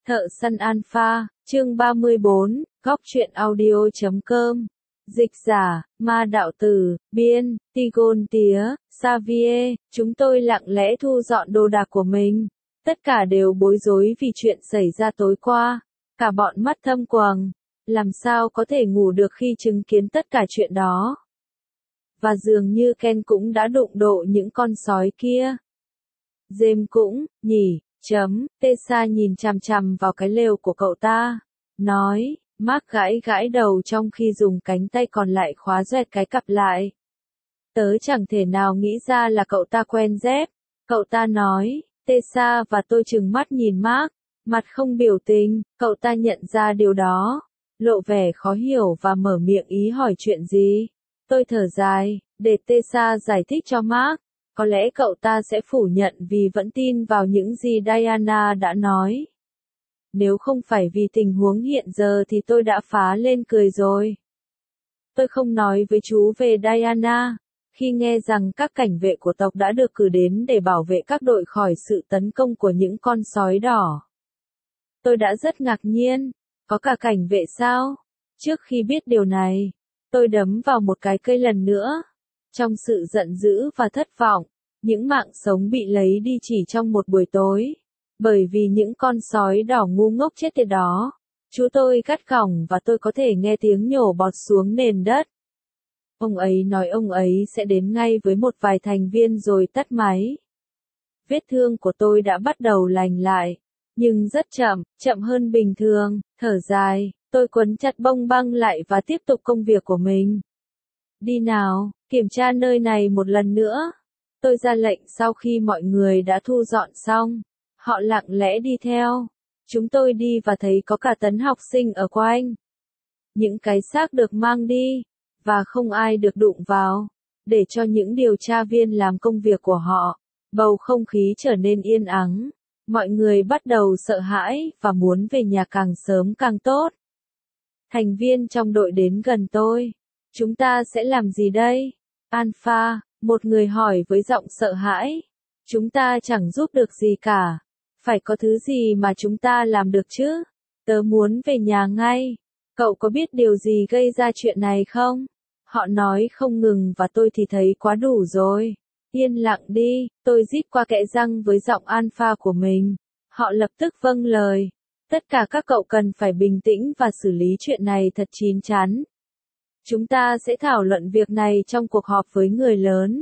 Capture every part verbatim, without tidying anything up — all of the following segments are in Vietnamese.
Thợ săn Alpha, chương ba mươi bốn, góc truyện audio chấm com. Dịch giả, Ma Đạo Tử, biên, Tigon Tía, Xavier, chúng tôi lặng lẽ thu dọn đồ đạc của mình. Tất cả đều bối rối vì chuyện xảy ra tối qua. Cả bọn mắt thâm quầng. Làm sao có thể ngủ được khi chứng kiến tất cả chuyện đó. Và dường như Ken cũng đã đụng độ những con sói kia. James cũng, nhỉ, chấm, Tessa nhìn chằm chằm vào cái lều của cậu ta. Nói, Mark gãi gãi đầu trong khi dùng cánh tay còn lại khóa doẹt cái cặp lại. Tớ chẳng thể nào nghĩ ra là cậu ta quen dép. Cậu ta nói, Tessa và tôi trừng mắt nhìn Mark, mặt không biểu tình, cậu ta nhận ra điều đó. Lộ vẻ khó hiểu và mở miệng ý hỏi chuyện gì. Tôi thở dài, để Tessa giải thích cho Mark. Có lẽ cậu ta sẽ phủ nhận vì vẫn tin vào những gì Diana đã nói. Nếu không phải vì tình huống hiện giờ thì tôi đã phá lên cười rồi. Tôi không nói với chú về Diana. Khi nghe rằng các cảnh vệ của tộc đã được cử đến để bảo vệ các đội khỏi sự tấn công của những con sói đỏ. Tôi đã rất ngạc nhiên. Có cả cảnh vệ sao? Trước khi biết điều này, tôi đấm vào một cái cây lần nữa. Trong sự giận dữ và thất vọng, những mạng sống bị lấy đi chỉ trong một buổi tối. Bởi vì những con sói đỏ ngu ngốc chết tiệt đó. Chú tôi gắt gỏng và tôi có thể nghe tiếng nhổ bọt xuống nền đất. Ông ấy nói ông ấy sẽ đến ngay với một vài thành viên rồi tắt máy. Vết thương của tôi đã bắt đầu lành lại. Nhưng rất chậm, chậm hơn bình thường, thở dài, tôi quấn chặt bông băng lại và tiếp tục công việc của mình. Đi nào, kiểm tra nơi này một lần nữa. Tôi ra lệnh sau khi mọi người đã thu dọn xong. Họ lặng lẽ đi theo. Chúng tôi đi và thấy có cả tấn học sinh ở quanh. Những cái xác được mang đi, và không ai được đụng vào, để cho những điều tra viên làm công việc của họ. Bầu không khí trở nên yên ắng. Mọi người bắt đầu sợ hãi và muốn về nhà càng sớm càng tốt. Thành viên trong đội đến gần tôi. Chúng ta sẽ làm gì đây? Alpha, một người hỏi với giọng sợ hãi. Chúng ta chẳng giúp được gì cả. Phải có thứ gì mà chúng ta làm được chứ? Tớ muốn về nhà ngay. Cậu có biết điều gì gây ra chuyện này không? Họ nói không ngừng và tôi thì thấy quá đủ rồi. Yên lặng đi, tôi rít qua kẽ răng với giọng alpha của mình. Họ lập tức vâng lời. Tất cả các cậu cần phải bình tĩnh và xử lý chuyện này thật chín chắn. Chúng ta sẽ thảo luận việc này trong cuộc họp với người lớn.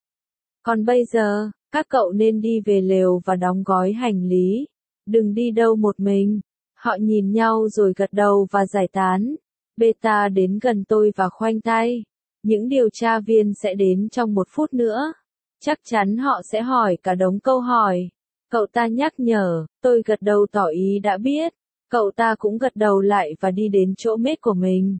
Còn bây giờ, các cậu nên đi về lều và đóng gói hành lý. Đừng đi đâu một mình. Họ nhìn nhau rồi gật đầu và giải tán. Beta đến gần tôi và khoanh tay. Những điều tra viên sẽ đến trong một phút nữa. Chắc chắn họ sẽ hỏi cả đống câu hỏi. Cậu ta nhắc nhở, tôi gật đầu tỏ ý đã biết. Cậu ta cũng gật đầu lại và đi đến chỗ mết của mình.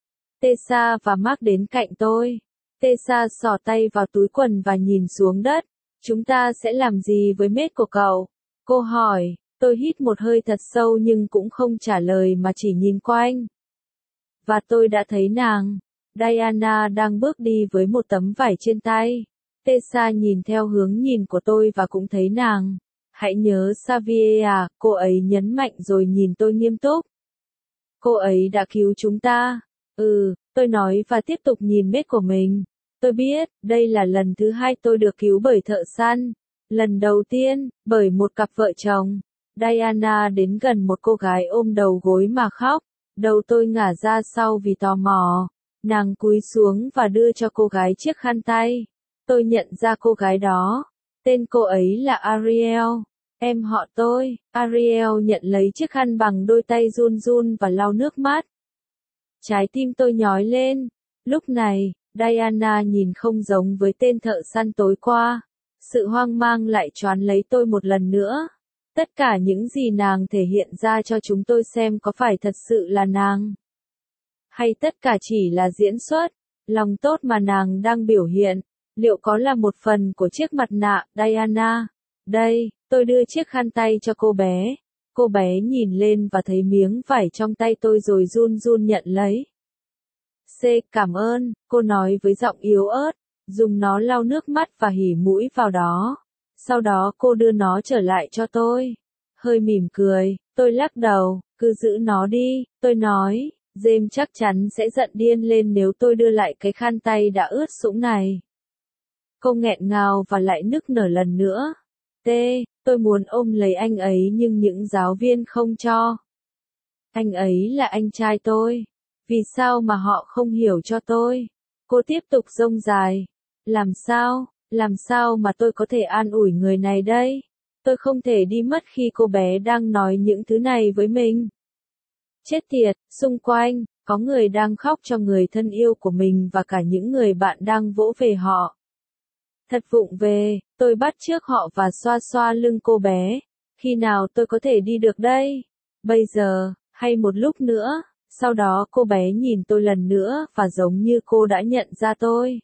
Tessa và Mark đến cạnh tôi. Tessa xỏ tay vào túi quần và nhìn xuống đất. Chúng ta sẽ làm gì với mết của cậu? Cô hỏi, tôi hít một hơi thật sâu nhưng cũng không trả lời mà chỉ nhìn quanh. Và tôi đã thấy nàng. Diana đang bước đi với một tấm vải trên tay. Tessa nhìn theo hướng nhìn của tôi và cũng thấy nàng. Hãy nhớ Xavier à, cô ấy nhấn mạnh rồi nhìn tôi nghiêm túc. Cô ấy đã cứu chúng ta. Ừ, tôi nói và tiếp tục nhìn mết của mình. Tôi biết, đây là lần thứ hai tôi được cứu bởi thợ săn. Lần đầu tiên, bởi một cặp vợ chồng. Diana đến gần một cô gái ôm đầu gối mà khóc. Đầu tôi ngả ra sau vì tò mò. Nàng cúi xuống và đưa cho cô gái chiếc khăn tay. Tôi nhận ra cô gái đó. Tên cô ấy là Ariel. Em họ tôi. Ariel nhận lấy chiếc khăn bằng đôi tay run run và lau nước mắt. Trái tim tôi nhói lên. Lúc này, Diana nhìn không giống với tên thợ săn tối qua. Sự hoang mang lại choán lấy tôi một lần nữa. Tất cả những gì nàng thể hiện ra cho chúng tôi xem có phải thật sự là nàng. Hay tất cả chỉ là diễn xuất. Lòng tốt mà nàng đang biểu hiện. Liệu có là một phần của chiếc mặt nạ, Diana? Đây, tôi đưa chiếc khăn tay cho cô bé. Cô bé nhìn lên và thấy miếng vải trong tay tôi rồi run run nhận lấy. C, cảm ơn, cô nói với giọng yếu ớt, dùng nó lau nước mắt và hỉ mũi vào đó. Sau đó cô đưa nó trở lại cho tôi. hơi mỉm cười, tôi lắc đầu, cứ giữ nó đi, tôi nói, James chắc chắn sẽ giận điên lên nếu tôi đưa lại cái khăn tay đã ướt sũng này. Cô nghẹn ngào và lại nức nở lần nữa. T, tôi muốn ôm lấy anh ấy nhưng những giáo viên không cho. Anh ấy là anh trai tôi. Vì sao mà họ không hiểu cho tôi? Cô tiếp tục rông dài. Làm sao, làm sao mà tôi có thể an ủi người này đây? Tôi không thể đi mất khi cô bé đang nói những thứ này với mình. Chết tiệt, xung quanh, có người đang khóc cho người thân yêu của mình và cả những người bạn đang vỗ về họ. Thật vụng về, tôi bắt chước họ và xoa xoa lưng cô bé. Khi nào tôi có thể đi được đây? Bây giờ, hay một lúc nữa? Sau đó cô bé nhìn tôi lần nữa và giống như cô đã nhận ra tôi.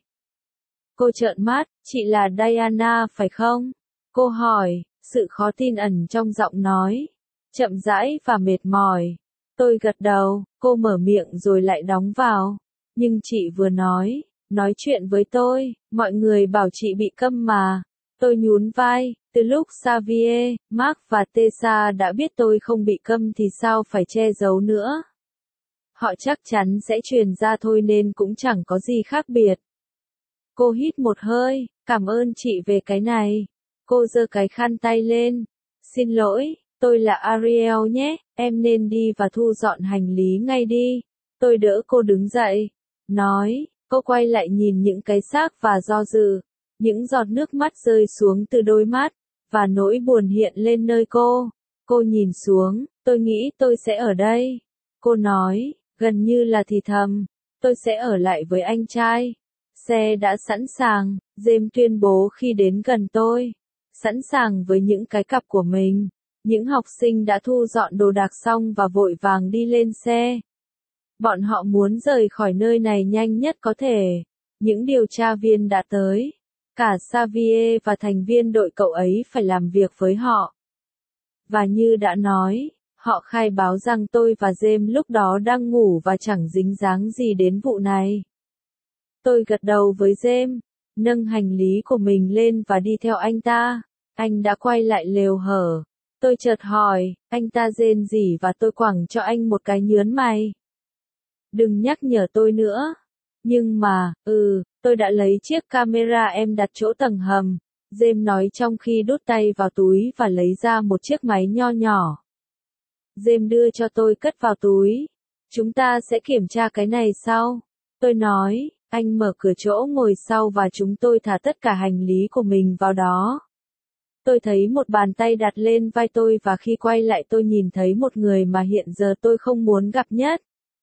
Cô trợn mắt, chị là Diana phải không? Cô hỏi, sự khó tin ẩn trong giọng nói. Chậm rãi và mệt mỏi. Tôi gật đầu, cô mở miệng rồi lại đóng vào. Nhưng chị vừa nói, nói chuyện với tôi, mọi người bảo chị bị câm mà. Tôi nhún vai, từ lúc Xavier, Mark và Tessa đã biết tôi không bị câm thì sao phải che giấu nữa. Họ chắc chắn sẽ truyền ra thôi nên cũng chẳng có gì khác biệt. Cô hít một hơi, cảm ơn chị về cái này. Cô giơ cái khăn tay lên. Xin lỗi, tôi là Ariel nhé, em nên đi và thu dọn hành lý ngay đi. Tôi đỡ cô đứng dậy. Nói, cô quay lại nhìn những cái xác và do dự. Những giọt nước mắt rơi xuống từ đôi mắt, và nỗi buồn hiện lên nơi cô. Cô nhìn xuống, tôi nghĩ tôi sẽ ở đây. Cô nói, gần như là thì thầm, tôi sẽ ở lại với anh trai. Xe đã sẵn sàng, James tuyên bố khi đến gần tôi. Sẵn sàng với những cái cặp của mình. Những học sinh đã thu dọn đồ đạc xong và vội vàng đi lên xe. Bọn họ muốn rời khỏi nơi này nhanh nhất có thể. Những điều tra viên đã tới. Cả Xavier và thành viên đội cậu ấy phải làm việc với họ. Và như đã nói, họ khai báo rằng tôi và James lúc đó đang ngủ và chẳng dính dáng gì đến vụ này. Tôi gật đầu với James, nâng hành lý của mình lên và đi theo anh ta. Anh đã quay lại lều hở. Tôi chợt hỏi, anh ta rên rỉ và tôi quẳng cho anh một cái nhớn mày. Đừng nhắc nhở tôi nữa. Nhưng mà, ừ, tôi đã lấy chiếc camera em đặt chỗ tầng hầm. James nói trong khi đút tay vào túi và lấy ra một chiếc máy nho nhỏ. James đưa cho tôi cất vào túi. Chúng ta sẽ kiểm tra cái này sau. Tôi nói, anh mở cửa chỗ ngồi sau và chúng tôi thả tất cả hành lý của mình vào đó. Tôi thấy một bàn tay đặt lên vai tôi và khi quay lại tôi nhìn thấy một người mà hiện giờ tôi không muốn gặp nhất.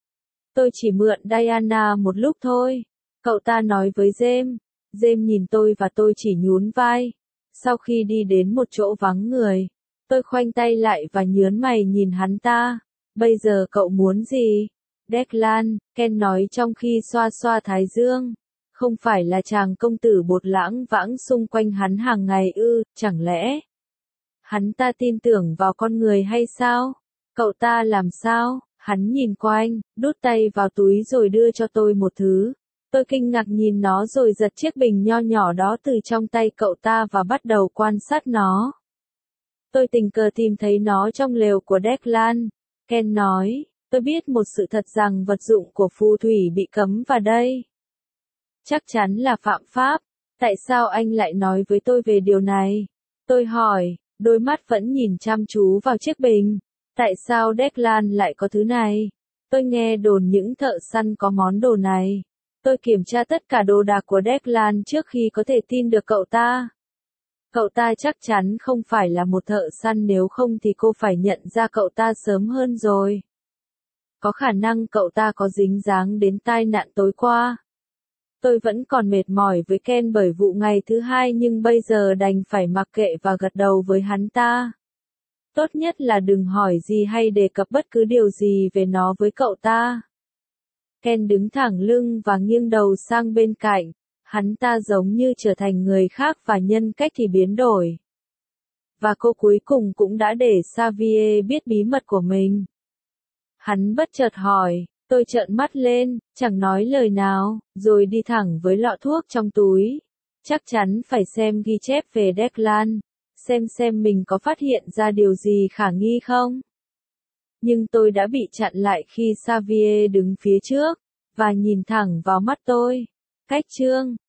Tôi chỉ mượn Diana một lúc thôi. Cậu ta nói với James. James nhìn tôi và tôi chỉ nhún vai. Sau khi đi đến một chỗ vắng người, tôi khoanh tay lại và nhớn mày nhìn hắn ta. Bây giờ cậu muốn gì? Declan, Ken nói trong khi xoa xoa thái dương. Không phải là chàng công tử bột lãng vãng xung quanh hắn hàng ngày ư, chẳng lẽ? Hắn ta tin tưởng vào con người hay sao? Cậu ta làm sao? Hắn nhìn quanh, đút tay vào túi rồi đưa cho tôi một thứ. Tôi kinh ngạc nhìn nó rồi giật chiếc bình nho nhỏ đó từ trong tay cậu ta và bắt đầu quan sát nó. Tôi tình cờ tìm thấy nó trong lều của Declan. Ken nói, tôi biết một sự thật rằng vật dụng của phù thủy bị cấm vào đây. Chắc chắn là phạm pháp. Tại sao anh lại nói với tôi về điều này? Tôi hỏi, đôi mắt vẫn nhìn chăm chú vào chiếc bình. Tại sao Declan lại có thứ này? Tôi nghe đồn những thợ săn có món đồ này. Tôi kiểm tra tất cả đồ đạc của Declan trước khi có thể tin được cậu ta. Cậu ta chắc chắn không phải là một thợ săn, nếu không thì cô phải nhận ra cậu ta sớm hơn rồi. Có khả năng cậu ta có dính dáng đến tai nạn tối qua. Tôi vẫn còn mệt mỏi với Ken bởi vụ ngày thứ hai nhưng bây giờ đành phải mặc kệ và gật đầu với hắn ta. Tốt nhất là đừng hỏi gì hay đề cập bất cứ điều gì về nó với cậu ta. Ken đứng thẳng lưng và nghiêng đầu sang bên cạnh. Hắn ta giống như trở thành người khác và nhân cách thì biến đổi. Và cô cuối cùng cũng đã để Xavier biết bí mật của mình. Hắn bất chợt hỏi, tôi trợn mắt lên, chẳng nói lời nào, rồi đi thẳng với lọ thuốc trong túi. Chắc chắn phải xem ghi chép về Declan. xem xem mình có phát hiện ra điều gì khả nghi không. Nhưng tôi đã bị chặn lại khi Xavier đứng phía trước, và nhìn thẳng vào mắt tôi. Cách chương